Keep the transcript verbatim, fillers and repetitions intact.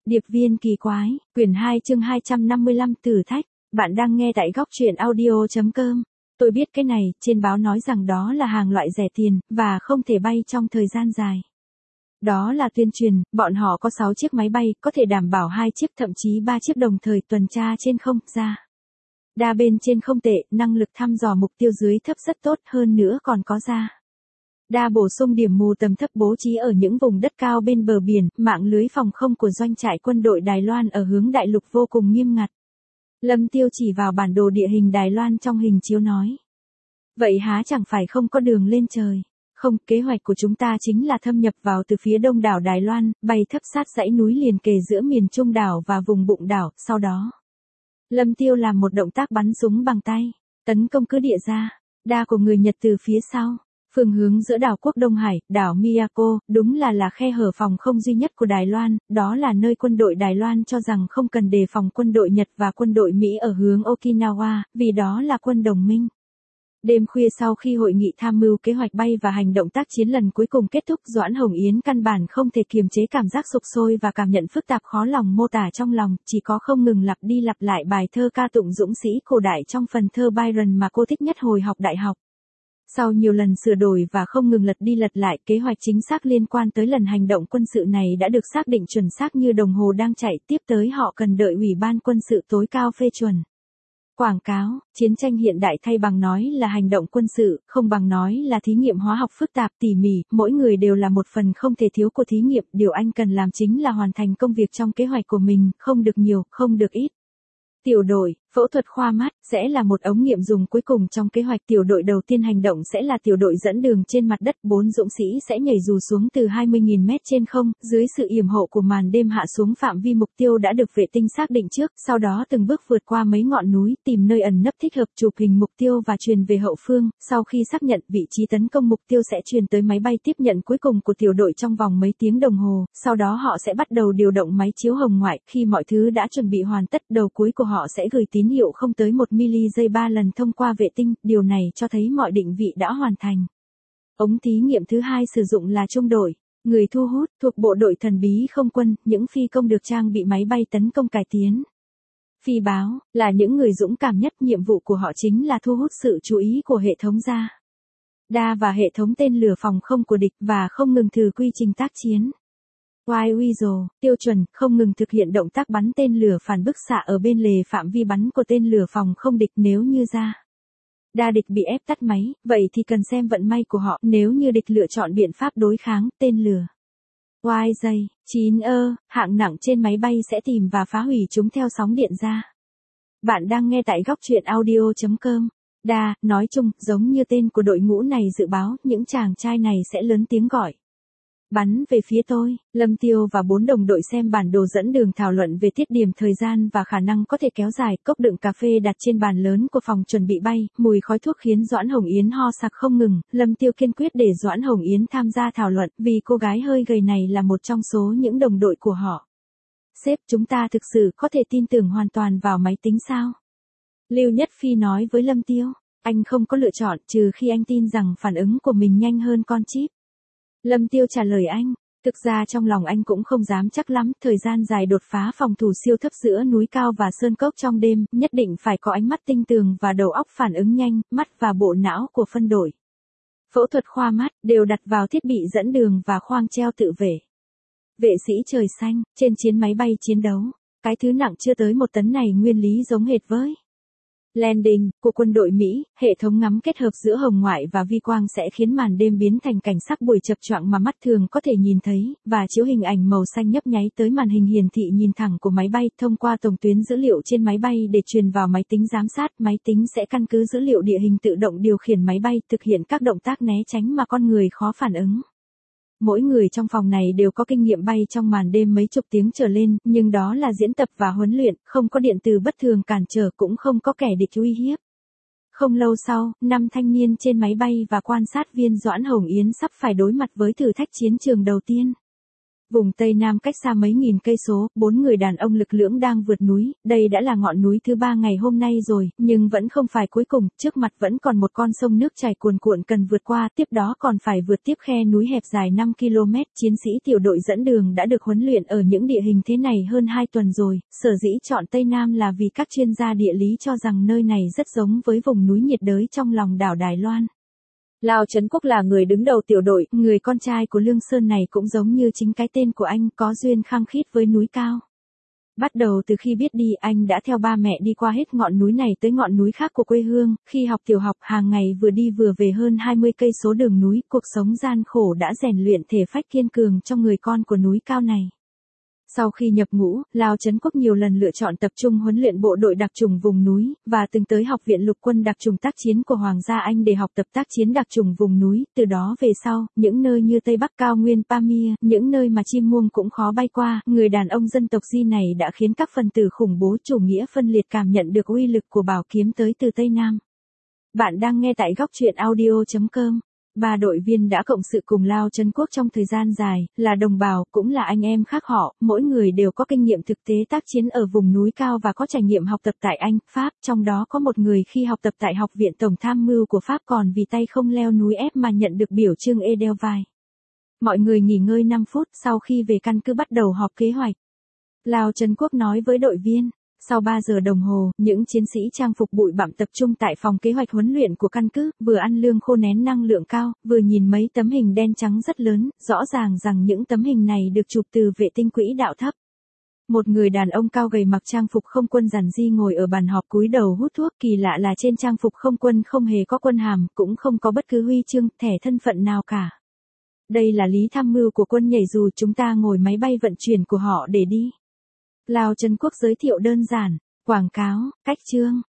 Điệp viên kỳ quái, quyển hai chương hai trăm năm mươi lăm thử thách, bạn đang nghe tại góc truyện audio.com. Tôi biết cái này, trên báo nói rằng đó là hàng loại rẻ tiền, và không thể bay trong thời gian dài. Đó là tuyên truyền, bọn họ có sáu chiếc máy bay, có thể đảm bảo hai chiếc thậm chí ba chiếc đồng thời tuần tra trên không, ra. Đa bên trên không tệ, năng lực thăm dò mục tiêu dưới thấp rất tốt, hơn nữa còn có ra. Đa bổ sung điểm mù tầm thấp bố trí ở những vùng đất cao bên bờ biển, mạng lưới phòng không của doanh trại quân đội Đài Loan ở hướng đại lục vô cùng nghiêm ngặt. Lâm Tiêu chỉ vào bản đồ địa hình Đài Loan trong hình chiếu nói. Vậy há chẳng phải không có đường lên trời. Không, kế hoạch của chúng ta chính là thâm nhập vào từ phía đông đảo Đài Loan, bay thấp sát dãy núi liền kề giữa miền Trung đảo và vùng bụng đảo, sau đó. Lâm Tiêu làm một động tác bắn súng bằng tay, tấn công cứ địa ra, đa của người Nhật từ phía sau. Phương hướng giữa đảo quốc Đông Hải, đảo Miyako, đúng là là khe hở phòng không duy nhất của Đài Loan, đó là nơi quân đội Đài Loan cho rằng không cần đề phòng quân đội Nhật và quân đội Mỹ ở hướng Okinawa, vì đó là quân đồng minh. Đêm khuya sau khi hội nghị tham mưu kế hoạch bay và hành động tác chiến lần cuối cùng kết thúc, Doãn Hồng Yến căn bản không thể kiềm chế cảm giác sục sôi và cảm nhận phức tạp khó lòng mô tả trong lòng, chỉ có không ngừng lặp đi lặp lại bài thơ ca tụng dũng sĩ cổ đại trong phần thơ Byron mà cô thích nhất hồi học đại học. Sau nhiều lần sửa đổi và không ngừng lật đi lật lại, kế hoạch chính xác liên quan tới lần hành động quân sự này đã được xác định chuẩn xác như đồng hồ đang chạy, tiếp tới họ cần đợi Ủy ban quân sự tối cao phê chuẩn. Quảng cáo, chiến tranh hiện đại thay bằng nói là hành động quân sự, không bằng nói là thí nghiệm hóa học phức tạp tỉ mỉ, mỗi người đều là một phần không thể thiếu của thí nghiệm, điều anh cần làm chính là hoàn thành công việc trong kế hoạch của mình, không được nhiều, không được ít. Tiểu đội, phẫu thuật khoa mắt, sẽ là một ống nghiệm dùng cuối cùng trong kế hoạch. Tiểu đội đầu tiên hành động sẽ là tiểu đội dẫn đường trên mặt đất, bốn dũng sĩ sẽ nhảy dù xuống từ hai mươi nghìn mét trên không, dưới sự yểm hộ của màn đêm hạ xuống phạm vi mục tiêu đã được vệ tinh xác định trước, sau đó từng bước vượt qua mấy ngọn núi, tìm nơi ẩn nấp thích hợp, chụp hình mục tiêu và truyền về hậu phương, sau khi xác nhận vị trí tấn công mục tiêu sẽ truyền tới máy bay tiếp nhận cuối cùng của tiểu đội trong vòng mấy tiếng đồng hồ, sau đó họ sẽ bắt đầu điều động máy chiếu hồng ngoại, khi mọi thứ đã chuẩn bị hoàn tất, đầu cuối của họ sẽ gửi tín hiệu không tới một mi-li giây ba lần thông qua vệ tinh, điều này cho thấy mọi định vị đã hoàn thành. Ống thí nghiệm thứ hai sử dụng là trung đội, người thu hút, thuộc bộ đội thần bí không quân, những phi công được trang bị máy bay tấn công cải tiến. Phi báo, là những người dũng cảm nhất, nhiệm vụ của họ chính là thu hút sự chú ý của hệ thống ra. Đa và hệ thống tên lửa phòng không của địch và không ngừng thử quy trình tác chiến. Wide Weasel, tiêu chuẩn, không ngừng thực hiện động tác bắn tên lửa phản bức xạ ở bên lề phạm vi bắn của tên lửa phòng không địch nếu như ra. Đa địch bị ép tắt máy, vậy thì cần xem vận may của họ, nếu như địch lựa chọn biện pháp đối kháng, tên lửa. Y J, chín ơ, hạng nặng trên máy bay sẽ tìm và phá hủy chúng theo sóng điện ra. Bạn đang nghe tại góc truyện audio.com. Đa, nói chung, giống như tên của đội ngũ này dự báo, những chàng trai này sẽ lớn tiếng gọi. Bắn về phía tôi, Lâm Tiêu và bốn đồng đội xem bản đồ dẫn đường thảo luận về tiết điểm thời gian và khả năng có thể kéo dài. Cốc đựng cà phê đặt trên bàn lớn của phòng chuẩn bị bay, mùi khói thuốc khiến Doãn Hồng Yến ho sặc không ngừng. Lâm Tiêu kiên quyết để Doãn Hồng Yến tham gia thảo luận, vì cô gái hơi gầy này là một trong số những đồng đội của họ. Sếp, chúng ta thực sự có thể tin tưởng hoàn toàn vào máy tính sao? Lưu Nhất Phi nói với Lâm Tiêu, anh không có lựa chọn trừ khi anh tin rằng phản ứng của mình nhanh hơn con chip. Lâm Tiêu trả lời anh, thực ra trong lòng anh cũng không dám chắc lắm, thời gian dài đột phá phòng thủ siêu thấp giữa núi cao và sơn cốc trong đêm, nhất định phải có ánh mắt tinh tường và đầu óc phản ứng nhanh, mắt và bộ não của phân đội. Phẫu thuật khoa mắt, đều đặt vào thiết bị dẫn đường và khoang treo tự vệ. Vệ sĩ trời xanh, trên chiến máy bay chiến đấu, cái thứ nặng chưa tới một tấn này nguyên lý giống hệt với Landing, của quân đội Mỹ, hệ thống ngắm kết hợp giữa hồng ngoại và vi quang sẽ khiến màn đêm biến thành cảnh sắc buổi chập choạng mà mắt thường có thể nhìn thấy, và chiếu hình ảnh màu xanh nhấp nháy tới màn hình hiển thị nhìn thẳng của máy bay thông qua tổng tuyến dữ liệu trên máy bay để truyền vào máy tính giám sát. Máy tính sẽ căn cứ dữ liệu địa hình tự động điều khiển máy bay, thực hiện các động tác né tránh mà con người khó phản ứng. Mỗi người trong phòng này đều có kinh nghiệm bay trong màn đêm mấy chục tiếng trở lên, nhưng đó là diễn tập và huấn luyện, không có điện từ bất thường cản trở, cũng không có kẻ địch uy hiếp. Không lâu sau, năm thanh niên trên máy bay và quan sát viên Doãn Hồng Yến sắp phải đối mặt với thử thách chiến trường đầu tiên. Vùng Tây Nam cách xa mấy nghìn cây số, bốn người đàn ông lực lưỡng đang vượt núi, đây đã là ngọn núi thứ ba ngày hôm nay rồi, nhưng vẫn không phải cuối cùng, trước mặt vẫn còn một con sông nước chảy cuồn cuộn cần vượt qua, tiếp đó còn phải vượt tiếp khe núi hẹp dài năm ki lô mét, chiến sĩ tiểu đội dẫn đường đã được huấn luyện ở những địa hình thế này hơn hai tuần rồi, sở dĩ chọn Tây Nam là vì các chuyên gia địa lý cho rằng nơi này rất giống với vùng núi nhiệt đới trong lòng đảo Đài Loan. Lao Trấn Quốc là người đứng đầu tiểu đội, người con trai của Lương Sơn này cũng giống như chính cái tên của anh, có duyên khăng khít với núi cao. Bắt đầu từ khi biết đi, anh đã theo ba mẹ đi qua hết ngọn núi này tới ngọn núi khác của quê hương, khi học tiểu học hàng ngày vừa đi vừa về hơn hai mươi cây số đường núi, cuộc sống gian khổ đã rèn luyện thể phách kiên cường cho người con của núi cao này. Sau khi nhập ngũ, Lao Trấn Quốc nhiều lần lựa chọn tập trung huấn luyện bộ đội đặc chủng vùng núi, và từng tới Học viện Lục quân đặc chủng tác chiến của Hoàng gia Anh để học tập tác chiến đặc chủng vùng núi, từ đó về sau, những nơi như Tây Bắc cao nguyên Pamir, những nơi mà chim muông cũng khó bay qua, người đàn ông dân tộc Di này đã khiến các phần tử khủng bố chủ nghĩa phân liệt cảm nhận được uy lực của bảo kiếm tới từ Tây Nam. Bạn đang nghe tại góc truyện audio chấm com. Ba đội viên đã cộng sự cùng Lao Trấn Quốc trong thời gian dài, là đồng bào, cũng là anh em khác họ, mỗi người đều có kinh nghiệm thực tế tác chiến ở vùng núi cao và có trải nghiệm học tập tại Anh, Pháp, trong đó có một người khi học tập tại Học viện Tổng tham mưu của Pháp còn vì tay không leo núi ép mà nhận được biểu chương Edelweiss. Mọi người nghỉ ngơi năm phút sau khi về căn cứ bắt đầu họp kế hoạch. Lao Trấn Quốc nói với đội viên. Sau ba giờ đồng hồ, những chiến sĩ trang phục bụi bặm tập trung tại phòng kế hoạch huấn luyện của căn cứ, vừa ăn lương khô nén năng lượng cao, vừa nhìn mấy tấm hình đen trắng rất lớn, rõ ràng rằng những tấm hình này được chụp từ vệ tinh quỹ đạo thấp. Một người đàn ông cao gầy mặc trang phục không quân giản di ngồi ở bàn họp cúi đầu hút thuốc, kỳ lạ là trên trang phục không quân không hề có quân hàm, cũng không có bất cứ huy chương, thẻ thân phận nào cả. Đây là Lý tham mưu của quân nhảy dù, chúng ta ngồi máy bay vận chuyển của họ để đi. Lao Trấn Quốc giới thiệu đơn giản, quảng cáo, cách chương,